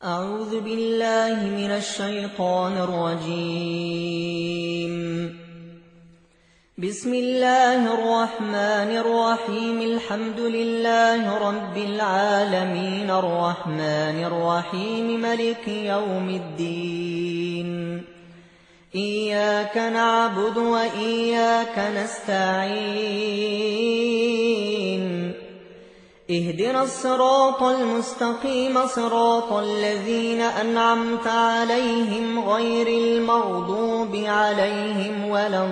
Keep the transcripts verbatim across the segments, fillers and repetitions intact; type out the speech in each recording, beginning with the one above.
أعوذ بالله من الشيطان الرجيم. بسم الله الرحمن الرحيم. الحمد لله رب العالمين الرحمن الرحيم ملك يوم الدين. إياك نعبد وإياك نستعين. اهدنا الصراط المستقيم صراط الذين أنعمت عليهم غير المغضوب عليهم ولا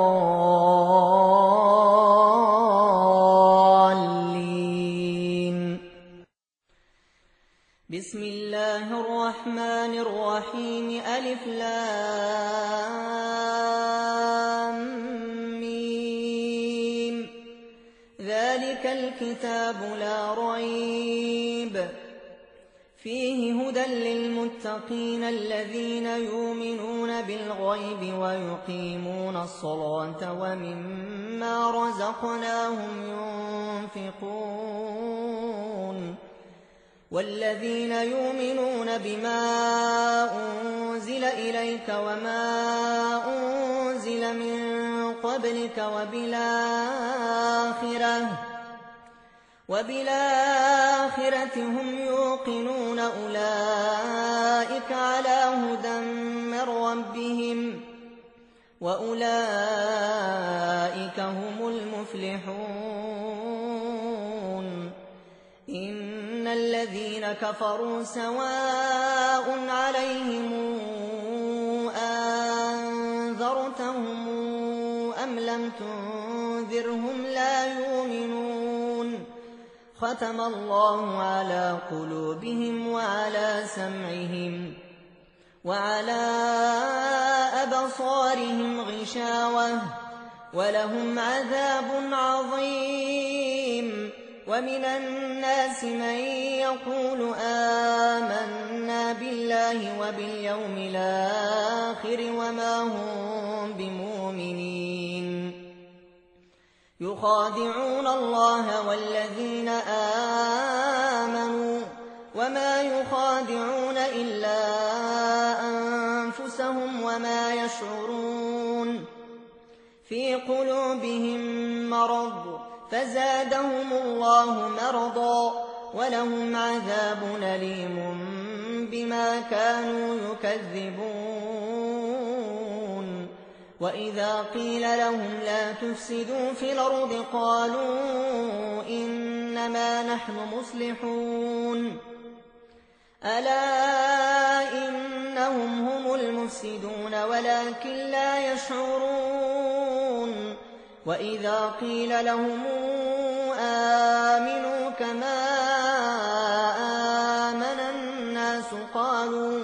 الضالين. بسم الله الرحمن الرحيم. ألف لام ذلك الكتاب لا ريب فيه هدى للمتقين الذين يؤمنون بالغيب ويقيمون الصلاة ومما رزقناهم ينفقون والذين يؤمنون بما أنزل إليك وما أنزل من قبلك وبالآخرة وبالآخرة هم يوقنون. أولئك على هدى من ربهم وأولئك هم المفلحون. إن الذين كفروا سواء عليهم أنذرتهم أم لم تنذرهم لا يؤمنون. ختم الله على قلوبهم وعلى سمعهم وعلى أبصارهم غشاوة ولهم عذاب عظيم. ومن الناس من يقول آمنا بالله وباليوم الآخر وما هم بمؤمنين. يخادعون الله والذين آمنوا وما يخادعون إلا أنفسهم وما يشعرون. في قلوبهم مرض فزادهم الله مرضا ولهم عذاب أليم بما كانوا يكذبون. وإذا قيل لهم لا تفسدوا في الأرض قالوا إنما نحن مصلحون. ألا إنهم هم المفسدون ولكن لا يشعرون. وإذا قيل لهم آمنوا كما آمن الناس قالوا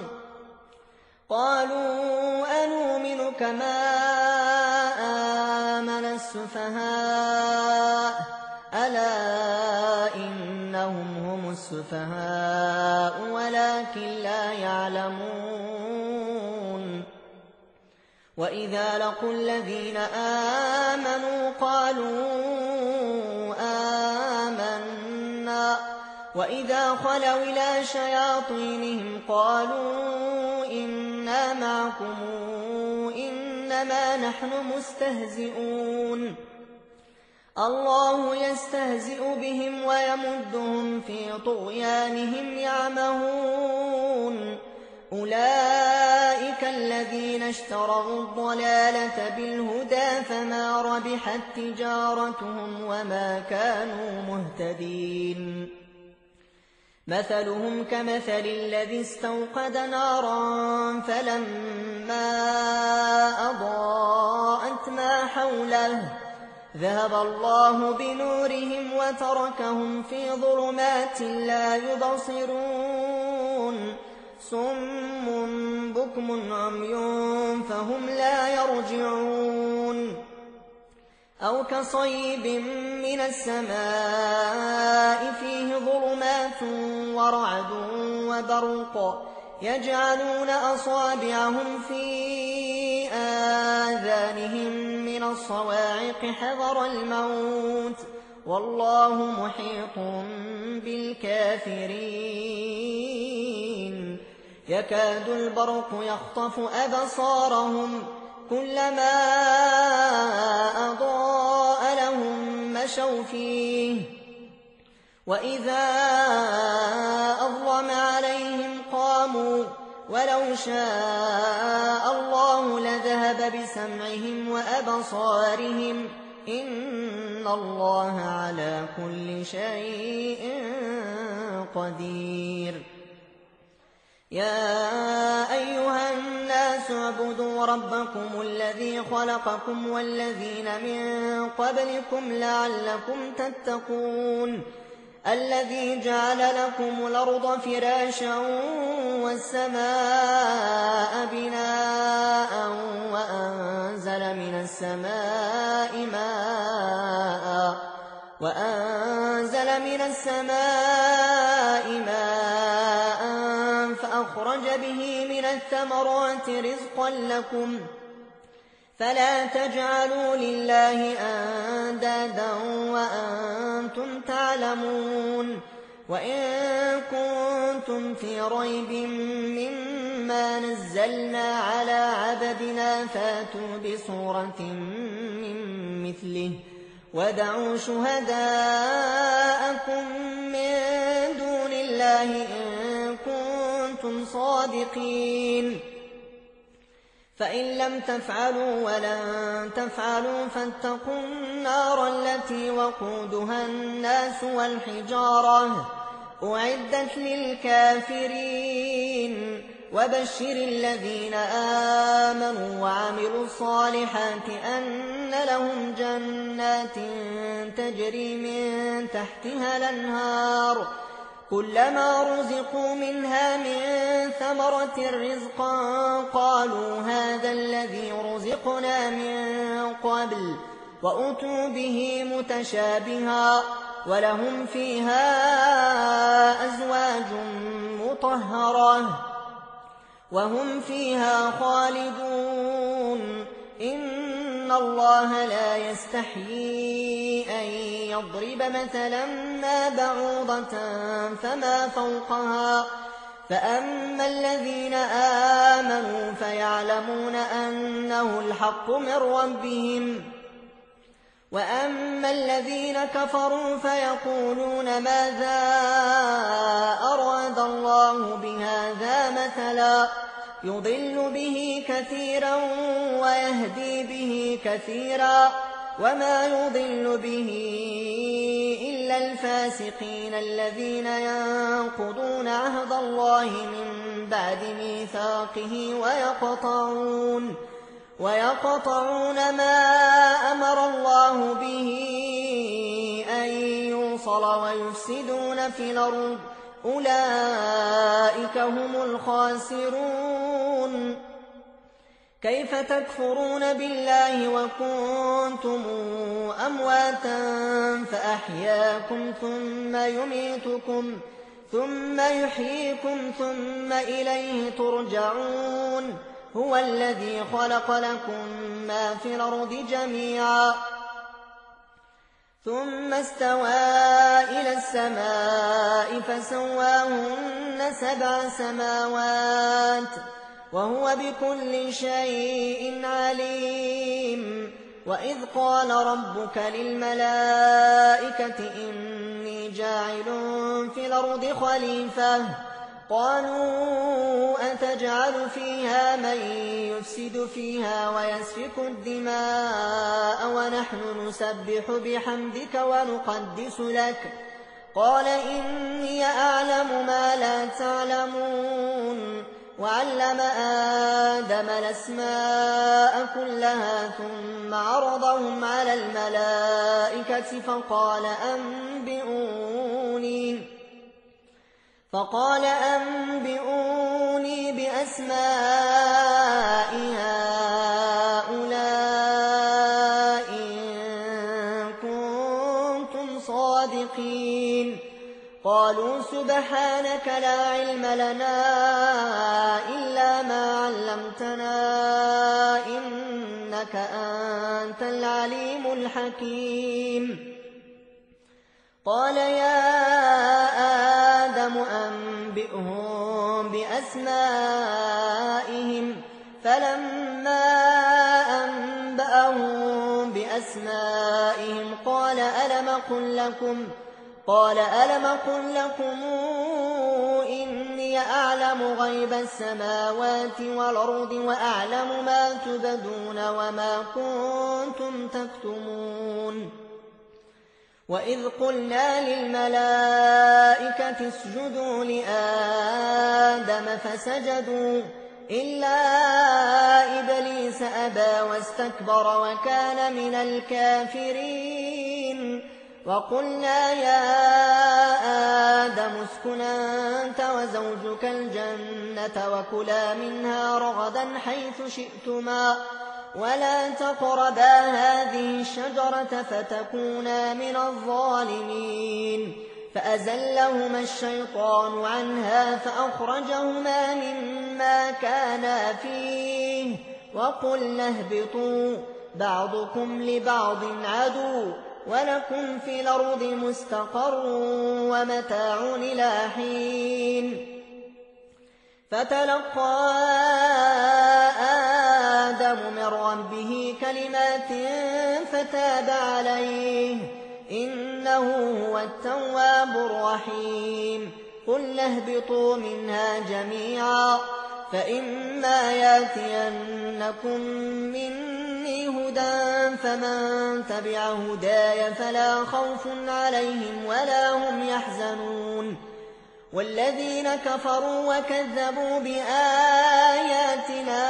قالوا أنؤمن كما آمن السفهاء. ألا إنهم هم السفهاء ولكن لا يعلمون. وإذا لقوا الذين آمنوا قالوا آمنا وإذا خلوا إلى شياطينهم قالوا إنا معكم إنما نحن مستهزئون. الله يستهزئ بهم ويمدهم في طغيانهم يعمهون. أولئك الذين اشتروا الضلالة بالهدى فما ربحت تجارتهم وما كانوا مهتدين. مثلهم كمثل الذي استوقد نارا فلما أضاءت ما حوله ذهب الله بنورهم وتركهم في ظلمات لا يبصرون. صم بكم عمي فهم لا يرجعون. أو كصيب من السماء فيه ظلمات ورعد وبرق يجعلون أصابعهم في آذانهم من الصواعق حذر الموت والله محيط بالكافرين. يكاد البرق يخطف أبصارهم كلما أضاء لهم مشوا فيه وإذا أظلم عليهم قاموا ولو شاء الله لذهب بسمعهم وأبصارهم إن الله على كل شيء قدير. يا أيها الناس اعبدوا ربكم الذي خلقكم والذين من قبلكم لعلكم تتقون الذي جعل لكم الأرض فراشا والسماء بناء وأنزل من السماء ماء وأنزل من السماء ماء فأخرج به من الثمرات رزقا لكم فلا تجعلوا لله أندادا وأنتم تعلمون. وإن كنتم في ريب مما نزلنا على عبدنا فاتوا بسورة من مثله وادعوا شهداءكم من دون الله إن كنتم صادقين فإن لم تفعلوا ولن تفعلوا فاتقوا النار التي وقودها الناس والحجارة أعدت للكافرين. وبشر الذين آمنوا وعملوا الصالحات أن لهم جنات تجري من تحتها الأنهار كلما رزقوا منها من ثمرة رزقا قالوا هذا الذي رزقنا من قبل وأتوا به متشابها ولهم فيها أزواج مطهرة وهم فيها خالدون. إن الله لا يستحيي أن يضرب مثلا ما بعوضة فما فوقها فأما الذين آمنوا فيعلمون أنه الحق من ربهم وأما الذين كفروا فيقولون ماذا أراد الله بهذا مثلا يضل به كثيرا ويهدي به كثيرا وما يضل به إلا الفاسقين الذين ينقضون عهد الله من بعد ميثاقه ويقطعون ويقطعون ما أمر الله به أن يوصل ويفسدون في الأرض أولئك هم الخاسرون. كيف تكفرون بالله وكنتم أمواتا فأحياكم ثم يميتكم ثم يحييكم ثم إليه ترجعون. هو الذي خلق لكم ما في الأرض جميعا ثم استوى إلى السماء فسواهن سبع سماوات وهو بكل شيء عليم. وإذ قال ربك للملائكة إني جاعل في الأرض خليفة قالوا أتجعل فيها من يفسد فيها ويسفك الدماء ونحن نسبح بحمدك ونقدس لك قال إني أعلم ما لا تعلمون. وعلم آدم الأسماء كلها ثم عرضهم على الملائكة فقال أنبئوني فقال أنبئوني بأسماء هؤلاء إن كنتم صادقين. قالوا سبحانك لا علم لنا إلا ما علمتنا إنك أنت العليم الحكيم. قال يا آدم آدم أنبئهم بأسمائهم فلما أنبأهم بأسمائهم قال ألم أقل لكم قال ألم أقل لكم إني أعلم غيب السماوات والأرض وأعلم ما تبدون وما كنتم تكتمون وإذ قلنا للملائكة اسجدوا لآدم فسجدوا إلا إبليس أبى واستكبر وكان من الكافرين وقلنا يا آدم اسكن أنت وزوجك الجنة وكلا منها رغدا حيث شئتما ولا تقربا هذه الشجرة فتكونا من الظالمين فأزلهما الشيطان عنها فأخرجهما مما كانا فيه وقلنا اهبطوا بعضكم لبعض عدو ولكم في الأرض مستقر ومتاع إلى حين فتلقى آدم من ربه كلمات فتاب عليه إنه هو التواب الرحيم قل اهبطوا منها جميعا فإما ياتينكم مني هدى فمن تبع هداي فلا خوف عليهم ولا هم يحزنون والذين كفروا وكذبوا بآياتنا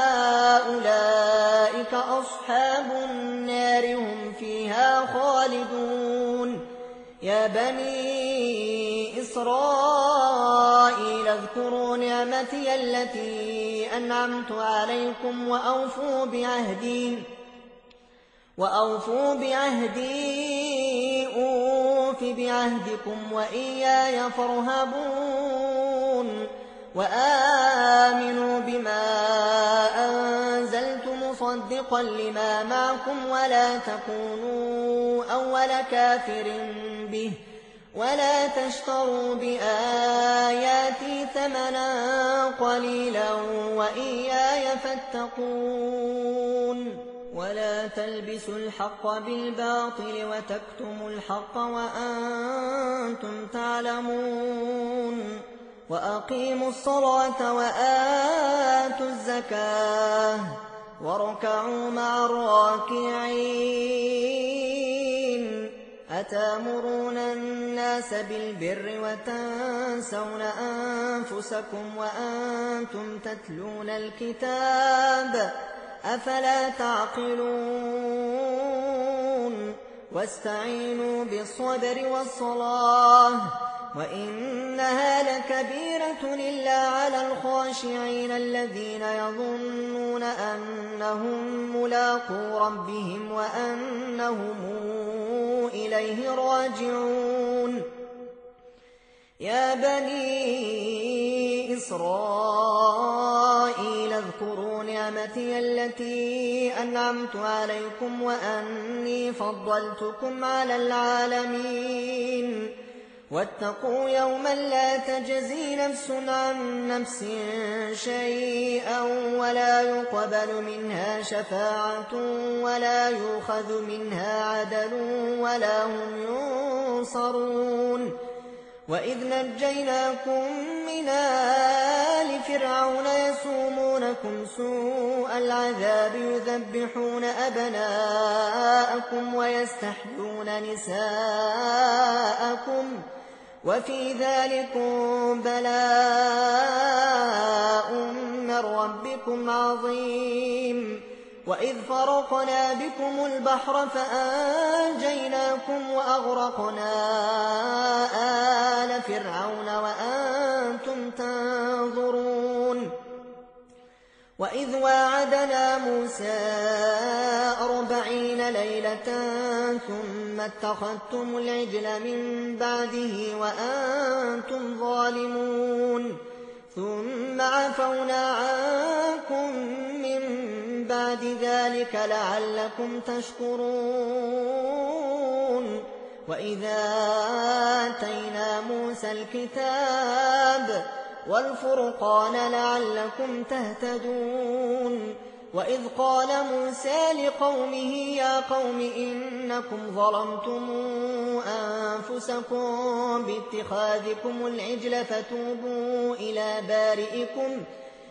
أولئك أصحاب النار هم فيها خالدون يا بني إسرائيل اذكروا نعمتي التي أنعمت عليكم وأوفوا بعهدي وأوفوا بعهدي أوف بعهدكم وإياي فارهبون وآمنوا بما أنزلت مصدقا لما معكم ولا تكونوا أول كافر به ولا تشتروا بآياتي ثمنا قليلا وإياي فاتقون ولا تلبسوا الحق بالباطل وتكتموا الحق وأنتم تعلمون وأقيموا الصلاة وآتوا الزكاة واركعوا مع الراكعين أتامرون الناس بالبر وتنسون أنفسكم وأنتم تتلون الكتاب أفلا تعقلون واستعينوا بالصبر والصلاة وإنها لكبيرة إلا على الخاشعين الذين يظنون أنهم ملاقو ربهم وأنهم إليه راجعون يا بني إسرائيل اذكروا نعمتي التي أنعمت عليكم وأني فضلتكم على العالمين واتقوا يوما لا تجزي نفس عن نفس شيئا ولا يقبل منها شفاعة ولا يؤخذ منها عدل ولا هم ينصرون وإذ نجيناكم من آل فرعون يسومونكم سوء العذاب يذبحون أبناءكم ويستحيون نساءكم وفي ذلكم بلاء من ربكم عظيم وإذ فرقنا بكم البحر فأنجيناكم وأغرقنا آل فرعون وأنتم تنظرون وإذ واعدنا موسى أربعين ليلة ثم اتخذتم العجل من بعده وأنتم ظالمون ثم عفونا عنكم من بعد ذلك لعلكم تشكرون وإذا آتينا موسى الكتاب والفرقان لعلكم تهتدون وإذ قال موسى لقومه يا قوم إنكم ظلمتم أنفسكم باتخاذكم العجل فتوبوا إلى بارئكم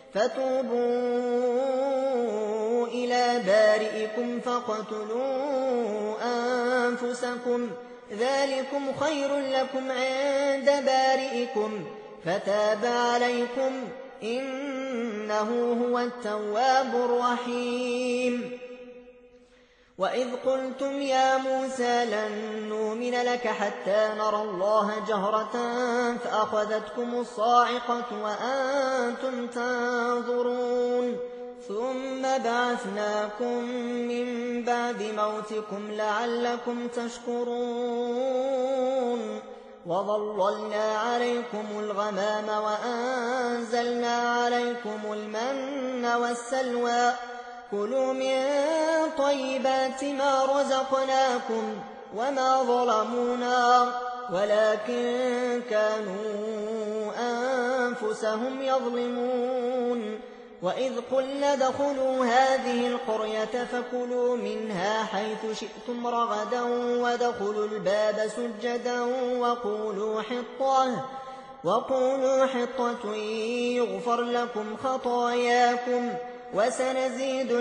فتوبوا إلى بارئكم فاقتلوا أنفسكم ذلكم خير لكم عند بارئكم فتاب عليكم إنه هو التواب الرحيم وإذ قلتم يا موسى لن نؤمن لك حتى نرى الله جهرة فأخذتكم الصاعقة وأنتم تنظرون ثم بعثناكم من بعد موتكم لعلكم تشكرون وظللنا عليكم الغمام وأنزلنا عليكم المن والسلوى كلوا من طيبات ما رزقناكم وما ظلمونا ولكن كانوا أنفسهم يظلمون وإذ قلنا ادخلوا هذه القرية فكلوا منها حيث شئتم رغدا وادخلوا الباب سجدا وقولوا حطة وقولوا حطة يغفر لكم خطاياكم وسنزيد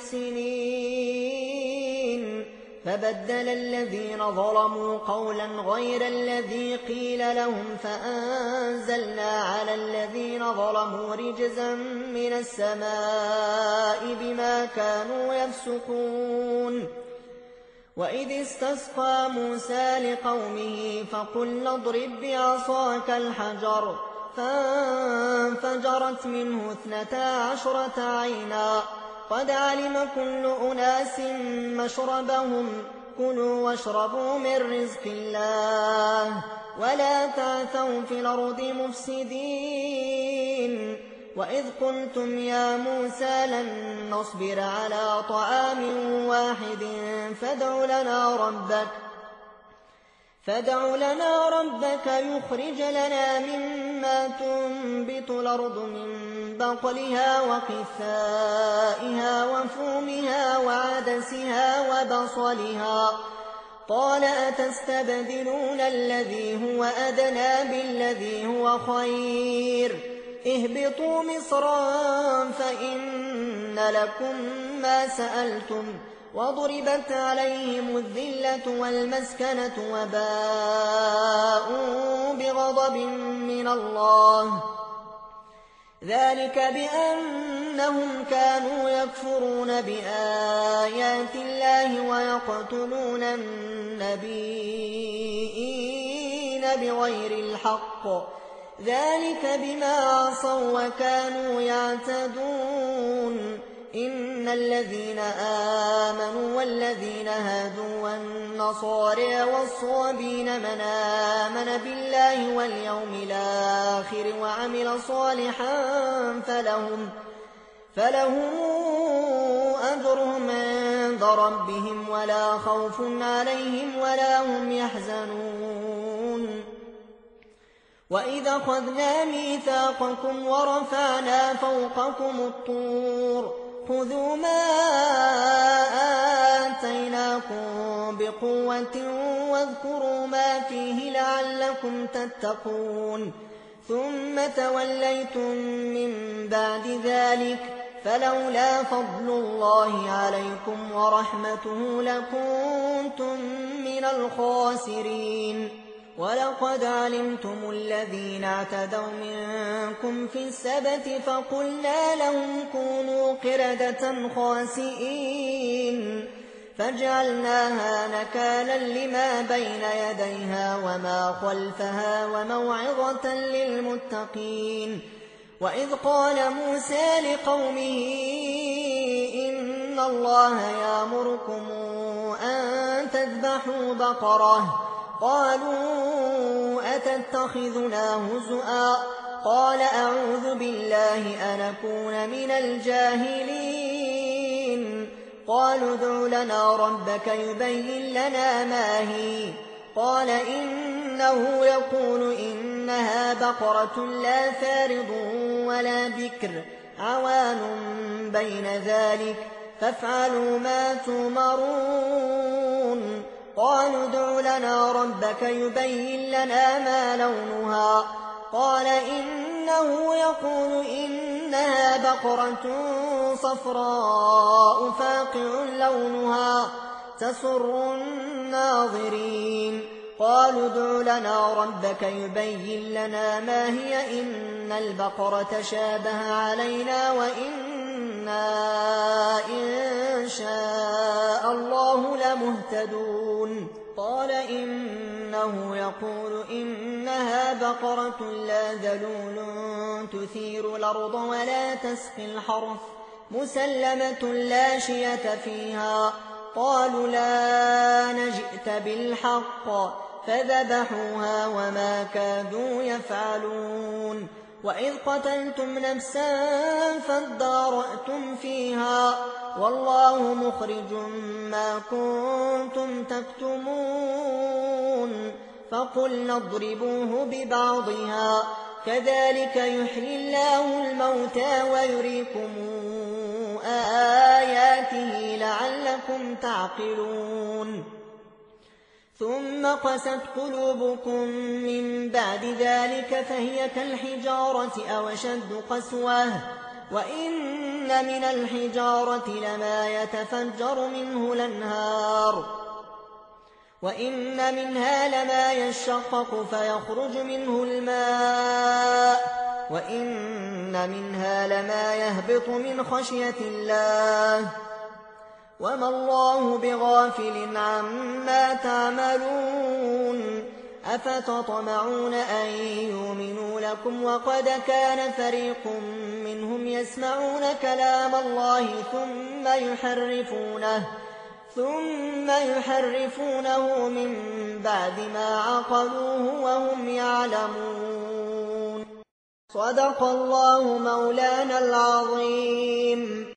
المحسنين فبدل الذين ظلموا قولا غير الذي قيل لهم فأنزلنا على الذين ظلموا رجزا من السماء بما كانوا يفسقون وإذ استسقى موسى لقومه فقلنا اضرب بعصاك الحجر فانفجرت منه اثنتا عشرة عينا قد علم كل أناس مشربهم كلوا واشربوا من رزق الله ولا تعثوا في الأرض مفسدين وإذ قلتم يا موسى لن نصبر على طعام واحد فادع لنا ربك فادع لنا ربك يخرج لنا مما تنبت الأرض من بقلها وقثائها وفومها وعدسها وبصلها قال أتستبدلون الذي هو أدنى بالذي هو خير اهبطوا مصرا فإن لكم ما سألتم وضربت عليهم الذلة والمسكنة وباءوا بغضب من الله ذلك بأنهم كانوا يكفرون بآيات الله ويقتلون النبيين بغير الحق ذلك بما عصوا وكانوا يعتدون إن الذين آمنوا والذين هادوا والنصارى والصابين من آمن بالله واليوم الآخر وعمل صالحا فلهم, فلهم أجرهم عند ربهم ولا خوف عليهم ولا هم يحزنون وإذا أخذنا ميثاقكم ورفعنا فوقكم الطور خذوا ما آتيناكم بقوة واذكروا ما فيه لعلكم تتقون ثم توليتم من بعد ذلك فلولا فضل الله عليكم ورحمته لكنتم من الخاسرين ولقد علمتم الذين اعتدوا منكم في السبت فقلنا لهم كونوا قردة خاسئين فجعلناها نكالا لما بين يديها وما خلفها وموعظة للمتقين وإذ قال موسى لقومه إن الله يأمركم أن تذبحوا بقرة قالوا أتتخذنا هزؤا قال أعوذ بالله أن أكون من الجاهلين قالوا ادع لنا ربك يبين لنا ما هي قال إنه يقول إنها بقرة لا فارض ولا بكر عوان بين ذلك فافعلوا ما تؤمرون قالوا ادع لنا ربك يبين لنا ما لونها قال إنه يقول إنها بقرة صفراء فاقع لونها تسر الناظرين قالوا ادع لنا ربك يبين لنا ما هي إن البقرة شابه علينا وإنا إن شاء الله لمهتدون قال إنه يقول إنها بقرة لا ذلول تثير الأرض ولا تسقي الحرث مسلمة لا شية فيها قالوا لا نجئت بالحق فذبحوها وما كادوا يفعلون وإذ قتلتم نفسا فادارأتم فيها والله مخرج ما كنتم تكتمون فقلنا اضربوه ببعضها كذلك يحيي الله الموتى ويريكم آياته لعلكم تعقلون ثم قست قلوبكم من بعد ذلك فهي كالحجارة أو أشد قسوة وإن من الحجارة لما يتفجر منه الأنهار وإن منها لما يشقق فيخرج منه الماء وإن منها لما يهبط من خشية الله وما الله بغافل عما تعملون أفتطمعون أن يؤمنوا لكم وقد كان فريق منهم يسمعون كلام الله ثم يحرفونه ثم يحرفونه من بعد ما عقلوه وهم يعلمون صدق الله مولانا العظيم.